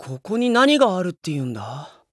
ここに何があるっていうんだ？